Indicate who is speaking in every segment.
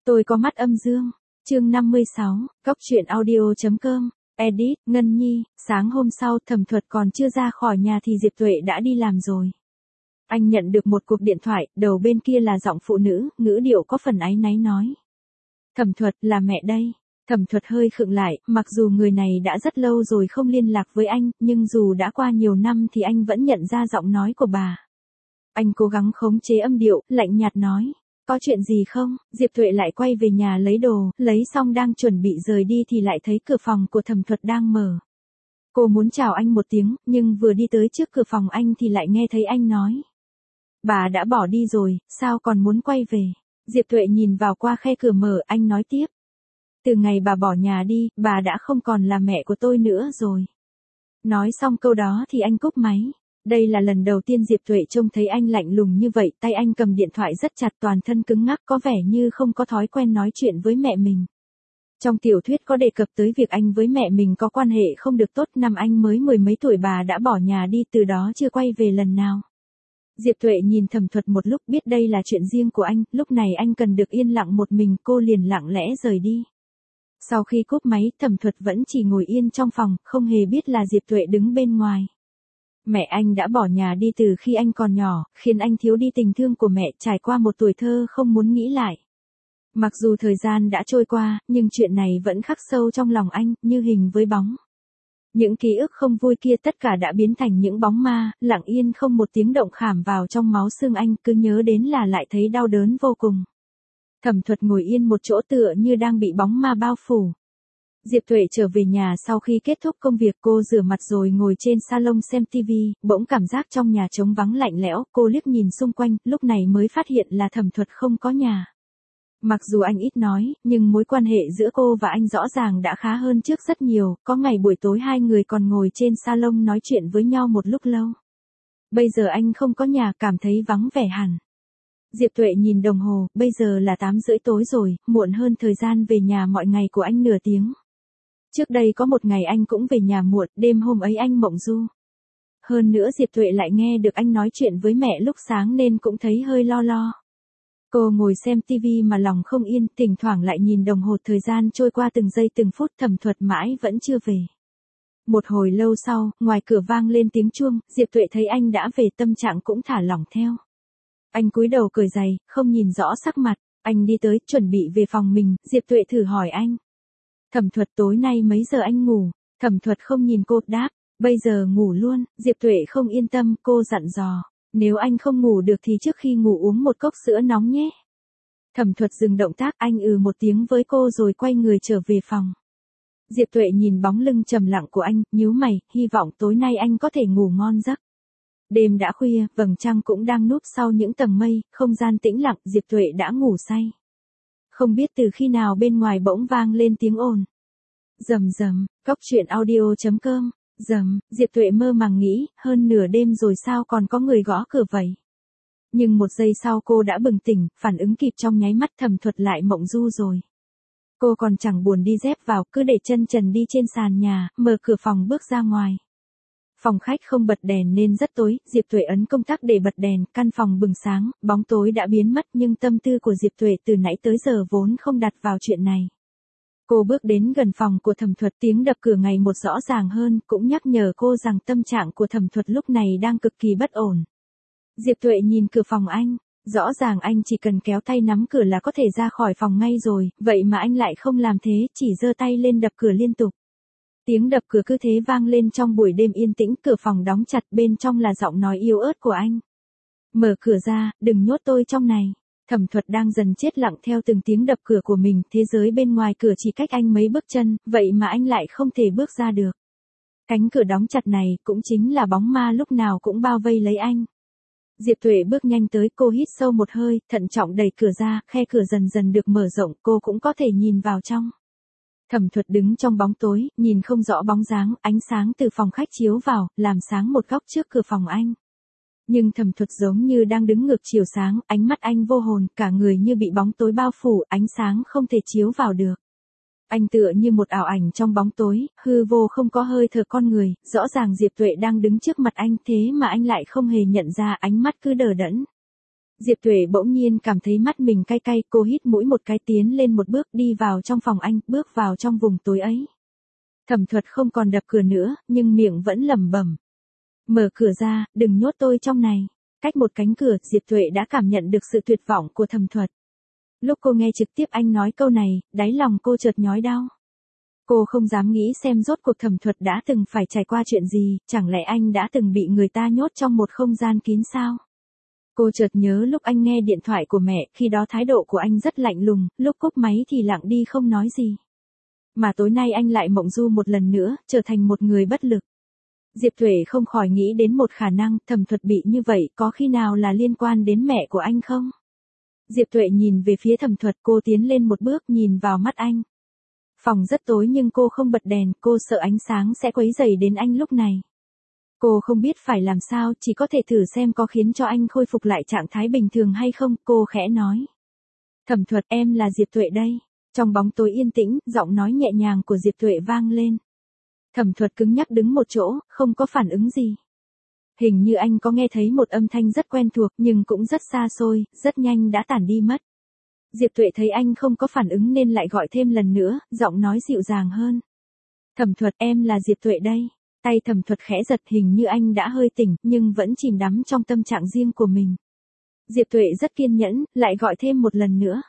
Speaker 1: Tôi có mắt âm dương. Chương 56, Cóc truyện audio.com. Edit, Ngân Nhi, sáng hôm sau Thẩm Thuật còn chưa ra khỏi nhà thì Diệp Tuệ đã đi làm rồi. Anh nhận được một cuộc điện thoại, đầu bên kia là giọng phụ nữ, ngữ điệu có phần áy náy nói. Thẩm Thuật, là mẹ đây. Thẩm Thuật hơi khựng lại, mặc dù người này đã rất lâu rồi không liên lạc với anh, nhưng dù đã qua nhiều năm thì anh vẫn nhận ra giọng nói của bà. Anh cố gắng khống chế âm điệu, lạnh nhạt nói. Có chuyện gì không? Diệp Tuệ lại quay về nhà lấy đồ, lấy xong đang chuẩn bị rời đi thì lại thấy cửa phòng của Thẩm Thuật đang mở. Cô muốn chào anh một tiếng, nhưng vừa đi tới trước cửa phòng anh thì lại nghe thấy anh nói. Bà đã bỏ đi rồi, sao còn muốn quay về? Diệp Tuệ nhìn vào qua khe cửa mở, anh nói tiếp. Từ ngày bà bỏ nhà đi, bà đã không còn là mẹ của tôi nữa rồi. Nói xong câu đó thì anh cúp máy. Đây là lần đầu tiên Diệp Tuệ trông thấy anh lạnh lùng như vậy, tay anh cầm điện thoại rất chặt, toàn thân cứng ngắc, có vẻ như không có thói quen nói chuyện với mẹ mình. Trong tiểu thuyết có đề cập tới việc anh với mẹ mình có quan hệ không được tốt, năm anh mới mười mấy tuổi bà đã bỏ nhà đi, từ đó chưa quay về lần nào. Diệp Tuệ nhìn Thẩm Thuật một lúc, biết đây là chuyện riêng của anh, lúc này anh cần được yên lặng một mình, cô liền lặng lẽ rời đi. Sau khi cúp máy, Thẩm Thuật vẫn chỉ ngồi yên trong phòng, không hề biết là Diệp Tuệ đứng bên ngoài. Mẹ anh đã bỏ nhà đi từ khi anh còn nhỏ, khiến anh thiếu đi tình thương của mẹ, trải qua một tuổi thơ không muốn nghĩ lại. Mặc dù thời gian đã trôi qua, nhưng chuyện này vẫn khắc sâu trong lòng anh, như hình với bóng. Những ký ức không vui kia tất cả đã biến thành những bóng ma, lặng yên không một tiếng động khảm vào trong máu xương anh, cứ nhớ đến là lại thấy đau đớn vô cùng. Thẩm Thuật ngồi yên một chỗ tựa như đang bị bóng ma bao phủ. Diệp Tuệ trở về nhà sau khi kết thúc công việc, cô rửa mặt rồi ngồi trên salon xem TV, bỗng cảm giác trong nhà trống vắng lạnh lẽo, cô liếc nhìn xung quanh, lúc này mới phát hiện là Thẩm Thuật không có nhà. Mặc dù anh ít nói, nhưng mối quan hệ giữa cô và anh rõ ràng đã khá hơn trước rất nhiều, có ngày buổi tối hai người còn ngồi trên salon nói chuyện với nhau một lúc lâu. Bây giờ anh không có nhà, cảm thấy vắng vẻ hẳn. Diệp Tuệ nhìn đồng hồ, bây giờ là 8:30 tối rồi, muộn hơn thời gian về nhà mọi ngày của anh nửa tiếng. Trước đây có một ngày anh cũng về nhà muộn, đêm hôm ấy anh mộng du. Hơn nữa Diệp Tuệ lại nghe được anh nói chuyện với mẹ lúc sáng nên cũng thấy hơi lo lo. Cô ngồi xem tivi mà lòng không yên, thỉnh thoảng lại nhìn đồng hồ, thời gian trôi qua từng giây từng phút, Thẩm Thuật mãi vẫn chưa về. Một hồi lâu sau, ngoài cửa vang lên tiếng chuông, Diệp Tuệ thấy anh đã về, tâm trạng cũng thả lỏng theo. Anh cúi đầu cởi giày, không nhìn rõ sắc mặt, anh đi tới, chuẩn bị về phòng mình, Diệp Tuệ thử hỏi anh. Thẩm Thuật, tối nay mấy giờ anh ngủ? Thẩm Thuật không nhìn cô, đáp, bây giờ ngủ luôn. Diệp Tuệ không yên tâm, cô dặn dò, nếu anh không ngủ được thì trước khi ngủ uống một cốc sữa nóng nhé. Thẩm Thuật dừng động tác, anh một tiếng với cô rồi quay người trở về phòng. Diệp Tuệ nhìn bóng lưng trầm lặng của anh, nhíu mày, hy vọng tối nay anh có thể ngủ ngon giấc. Đêm đã khuya, vầng trăng cũng đang núp sau những tầng mây, không gian tĩnh lặng, Diệp Tuệ đã ngủ say. Không biết từ khi nào bên ngoài bỗng vang lên tiếng ồn. Rầm rầm, Cóc truyện audio.com. Rầm, Diệp Tuệ mơ màng nghĩ, hơn nửa đêm rồi sao còn có người gõ cửa vậy? Nhưng một giây sau cô đã bừng tỉnh, phản ứng kịp trong nháy mắt, Thẩm Thuật lại mộng du rồi. Cô còn chẳng buồn đi dép vào, cứ để chân trần đi trên sàn nhà, mở cửa phòng bước ra ngoài. Phòng khách không bật đèn nên rất tối, Diệp Tuệ ấn công tắc để bật đèn, căn phòng bừng sáng, bóng tối đã biến mất, nhưng tâm tư của Diệp Tuệ từ nãy tới giờ vốn không đặt vào chuyện này. Cô bước đến gần phòng của Thẩm Thuật, tiếng đập cửa ngày một rõ ràng hơn, cũng nhắc nhở cô rằng tâm trạng của Thẩm Thuật lúc này đang cực kỳ bất ổn. Diệp Tuệ nhìn cửa phòng anh, rõ ràng anh chỉ cần kéo tay nắm cửa là có thể ra khỏi phòng ngay rồi, vậy mà anh lại không làm thế, chỉ giơ tay lên đập cửa liên tục. Tiếng đập cửa cứ thế vang lên trong buổi đêm yên tĩnh, cửa phòng đóng chặt, bên trong là giọng nói yếu ớt của anh. Mở cửa ra, đừng nhốt tôi trong này. Thẩm Thuật đang dần chết lặng theo từng tiếng đập cửa của mình, thế giới bên ngoài cửa chỉ cách anh mấy bước chân, vậy mà anh lại không thể bước ra được. Cánh cửa đóng chặt này cũng chính là bóng ma lúc nào cũng bao vây lấy anh. Diệp Tuệ bước nhanh tới, cô hít sâu một hơi, thận trọng đẩy cửa ra, khe cửa dần dần được mở rộng, cô cũng có thể nhìn vào trong. Thẩm Thuật đứng trong bóng tối, nhìn không rõ bóng dáng, ánh sáng từ phòng khách chiếu vào, làm sáng một góc trước cửa phòng anh. Nhưng Thẩm Thuật giống như đang đứng ngược chiều sáng, ánh mắt anh vô hồn, cả người như bị bóng tối bao phủ, ánh sáng không thể chiếu vào được. Anh tựa như một ảo ảnh trong bóng tối, hư vô không có hơi thở con người, rõ ràng Diệp Tuệ đang đứng trước mặt anh, thế mà anh lại không hề nhận ra, ánh mắt cứ đờ đẫn. Diệp Tuệ bỗng nhiên cảm thấy mắt mình cay cay, cô hít mũi một cái tiến lên một bước đi vào trong phòng anh, bước vào trong vùng tối ấy. Thẩm Thuật không còn đập cửa nữa, nhưng miệng vẫn lẩm bẩm. Mở cửa ra, đừng nhốt tôi trong này. Cách một cánh cửa, Diệp Tuệ đã cảm nhận được sự tuyệt vọng của Thẩm Thuật. Lúc cô nghe trực tiếp anh nói câu này, đáy lòng cô chợt nhói đau. Cô không dám nghĩ xem rốt cuộc Thẩm Thuật đã từng phải trải qua chuyện gì, chẳng lẽ anh đã từng bị người ta nhốt trong một không gian kín sao? Cô chợt nhớ lúc anh nghe điện thoại của mẹ, khi đó thái độ của anh rất lạnh lùng, lúc cúp máy thì lặng đi không nói gì. Mà tối nay anh lại mộng du một lần nữa, trở thành một người bất lực. Diệp Tuệ không khỏi nghĩ đến một khả năng, Thẩm Thuật bị như vậy có khi nào là liên quan đến mẹ của anh không? Diệp Tuệ nhìn về phía Thẩm Thuật, cô tiến lên một bước nhìn vào mắt anh. Phòng rất tối nhưng cô không bật đèn, cô sợ ánh sáng sẽ quấy rầy đến anh lúc này. Cô không biết phải làm sao, chỉ có thể thử xem có khiến cho anh khôi phục lại trạng thái bình thường hay không, cô khẽ nói. Thẩm Thuật, em là Diệp Tuệ đây. Trong bóng tối yên tĩnh, giọng nói nhẹ nhàng của Diệp Tuệ vang lên. Thẩm Thuật cứng nhắc đứng một chỗ, không có phản ứng gì. Hình như anh có nghe thấy một âm thanh rất quen thuộc nhưng cũng rất xa xôi, rất nhanh đã tản đi mất. Diệp Tuệ thấy anh không có phản ứng nên lại gọi thêm lần nữa, giọng nói dịu dàng hơn. Thẩm Thuật, em là Diệp Tuệ đây. Tay Thẩm Thuật khẽ giật, hình như anh đã hơi tỉnh, nhưng vẫn chìm đắm trong tâm trạng riêng của mình. Diệp Tuệ rất kiên nhẫn, lại gọi thêm một lần nữa.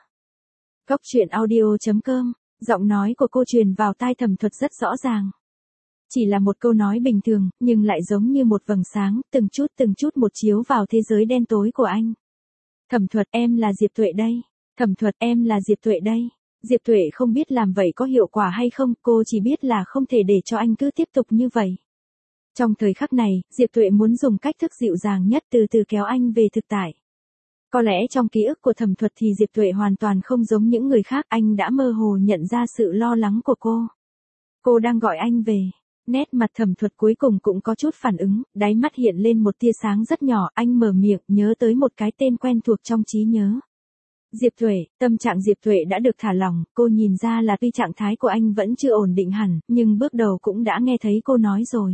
Speaker 1: Góc truyện audio.com, giọng nói của cô truyền vào tai Thẩm Thuật rất rõ ràng. Chỉ là một câu nói bình thường, nhưng lại giống như một vầng sáng, từng chút một chiếu vào thế giới đen tối của anh. Thẩm Thuật, em là Diệp Tuệ đây. Thẩm Thuật, em là Diệp Tuệ đây. Diệp Tuệ không biết làm vậy có hiệu quả hay không, cô chỉ biết là không thể để cho anh cứ tiếp tục như vậy. Trong thời khắc này, Diệp Tuệ muốn dùng cách thức dịu dàng nhất từ từ kéo anh về thực tại. Có lẽ trong ký ức của Thẩm Thuật thì Diệp Tuệ hoàn toàn không giống những người khác, anh đã mơ hồ nhận ra sự lo lắng của cô. Cô đang gọi anh về. Nét mặt Thẩm Thuật cuối cùng cũng có chút phản ứng, đáy mắt hiện lên một tia sáng rất nhỏ, anh mở miệng, nhớ tới một cái tên quen thuộc trong trí nhớ. Diệp Tuệ, tâm trạng Diệp Tuệ đã được thả lỏng, cô nhìn ra là tuy trạng thái của anh vẫn chưa ổn định hẳn, nhưng bước đầu cũng đã nghe thấy cô nói rồi.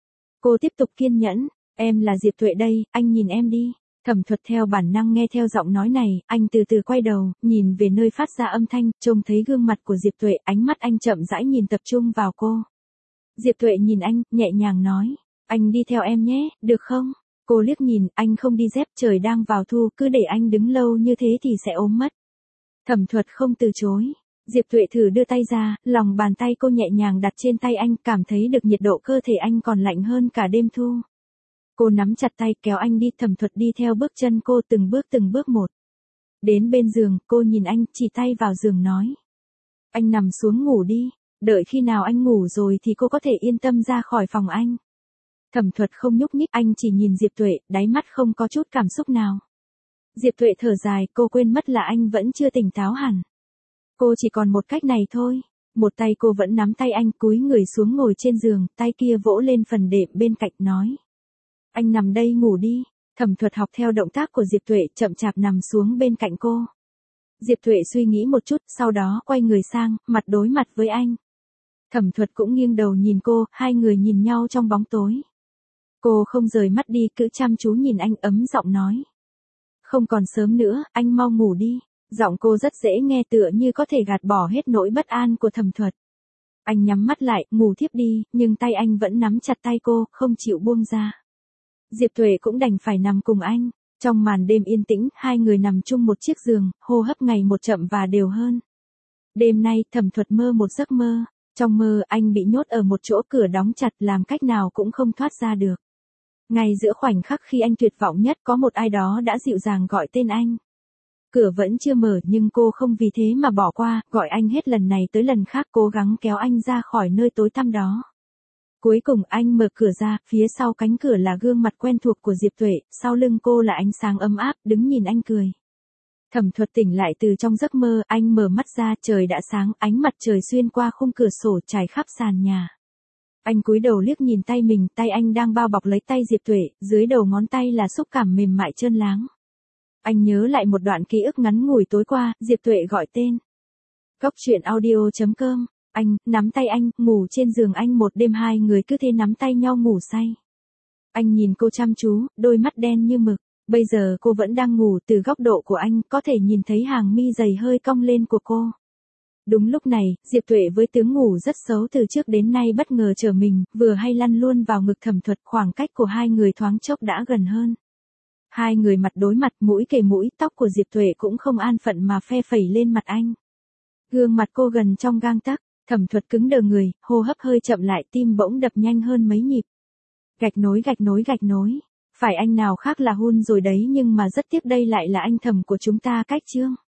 Speaker 1: Cô tiếp tục kiên nhẫn, em là Diệp Tuệ đây, anh nhìn em đi. Thẩm Thuật theo bản năng nghe theo giọng nói này, anh từ từ quay đầu, nhìn về nơi phát ra âm thanh, trông thấy gương mặt của Diệp Tuệ, ánh mắt anh chậm rãi nhìn tập trung vào cô. Diệp Tuệ nhìn anh, nhẹ nhàng nói, anh đi theo em nhé, được không? Cô liếc nhìn, anh không đi dép, trời đang vào thu, cứ để anh đứng lâu như thế thì sẽ ốm mất. Thẩm Thuật không từ chối. Diệp Tuệ thử đưa tay ra, lòng bàn tay cô nhẹ nhàng đặt trên tay anh, cảm thấy được nhiệt độ cơ thể anh còn lạnh hơn cả đêm thu. Cô nắm chặt tay kéo anh đi, Thẩm Thuật đi theo bước chân cô từng bước một. Đến bên giường, cô nhìn anh, chỉ tay vào giường nói. Anh nằm xuống ngủ đi, đợi khi nào anh ngủ rồi thì cô có thể yên tâm ra khỏi phòng anh. Thẩm Thuật không nhúc nhích, anh chỉ nhìn Diệp Tuệ, đáy mắt không có chút cảm xúc nào. Diệp Tuệ thở dài, cô quên mất là anh vẫn chưa tỉnh táo hẳn. Cô chỉ còn một cách này thôi. Một tay cô vẫn nắm tay anh, cúi người xuống ngồi trên giường, tay kia vỗ lên phần đệm bên cạnh nói. Anh nằm đây ngủ đi. Thẩm Thuật học theo động tác của Diệp Tuệ, chậm chạp nằm xuống bên cạnh cô. Diệp Tuệ suy nghĩ một chút, sau đó quay người sang, mặt đối mặt với anh. Thẩm Thuật cũng nghiêng đầu nhìn cô, hai người nhìn nhau trong bóng tối. Cô không rời mắt đi, cứ chăm chú nhìn anh, ấm giọng nói. Không còn sớm nữa, anh mau ngủ đi. Giọng cô rất dễ nghe, tựa như có thể gạt bỏ hết nỗi bất an của Thẩm Thuật. Anh nhắm mắt lại, ngủ thiếp đi, nhưng tay anh vẫn nắm chặt tay cô, không chịu buông ra. Diệp Tuệ cũng đành phải nằm cùng anh. Trong màn đêm yên tĩnh, hai người nằm chung một chiếc giường, hô hấp ngày một chậm và đều hơn. Đêm nay, Thẩm Thuật mơ một giấc mơ. Trong mơ, anh bị nhốt ở một chỗ, cửa đóng chặt, làm cách nào cũng không thoát ra được. Ngay giữa khoảnh khắc khi anh tuyệt vọng nhất, có một ai đó đã dịu dàng gọi tên anh. Cửa vẫn chưa mở nhưng cô không vì thế mà bỏ qua, gọi anh hết lần này tới lần khác, cố gắng kéo anh ra khỏi nơi tối tăm đó. Cuối cùng anh mở cửa ra, phía sau cánh cửa là gương mặt quen thuộc của Diệp Tuệ, sau lưng cô là ánh sáng ấm áp, đứng nhìn anh cười. Thẩm Thuật tỉnh lại từ trong giấc mơ, anh mở mắt ra, trời đã sáng, ánh mặt trời xuyên qua khung cửa sổ trải khắp sàn nhà. Anh cúi đầu liếc nhìn tay mình, tay anh đang bao bọc lấy tay Diệp Tuệ, dưới đầu ngón tay là xúc cảm mềm mại trơn láng. Anh nhớ lại một đoạn ký ức ngắn ngủi tối qua, Diệp Tuệ gọi tên. Góc truyện audio.com, anh, nắm tay anh, ngủ trên giường anh một đêm, hai người cứ thế nắm tay nhau ngủ say. Anh nhìn cô chăm chú, đôi mắt đen như mực. Bây giờ cô vẫn đang ngủ, từ góc độ của anh có thể nhìn thấy hàng mi dày hơi cong lên của cô. Đúng lúc này, Diệp Tuệ với tướng ngủ rất xấu từ trước đến nay bất ngờ trở mình, vừa hay lăn luôn vào ngực Thẩm Thuật, khoảng cách của hai người thoáng chốc đã gần hơn. Hai người mặt đối mặt, mũi kề mũi, tóc của Diệp Tuệ cũng không an phận mà phe phẩy lên mặt anh. Gương mặt cô gần trong gang tấc, Thẩm Thuật cứng đờ người, hô hấp hơi chậm lại, tim bỗng đập nhanh hơn mấy nhịp. Gạch nối gạch nối gạch nối. Phải anh nào khác là Hun rồi đấy, nhưng mà rất tiếc đây lại là anh Thẩm của chúng ta cách chương.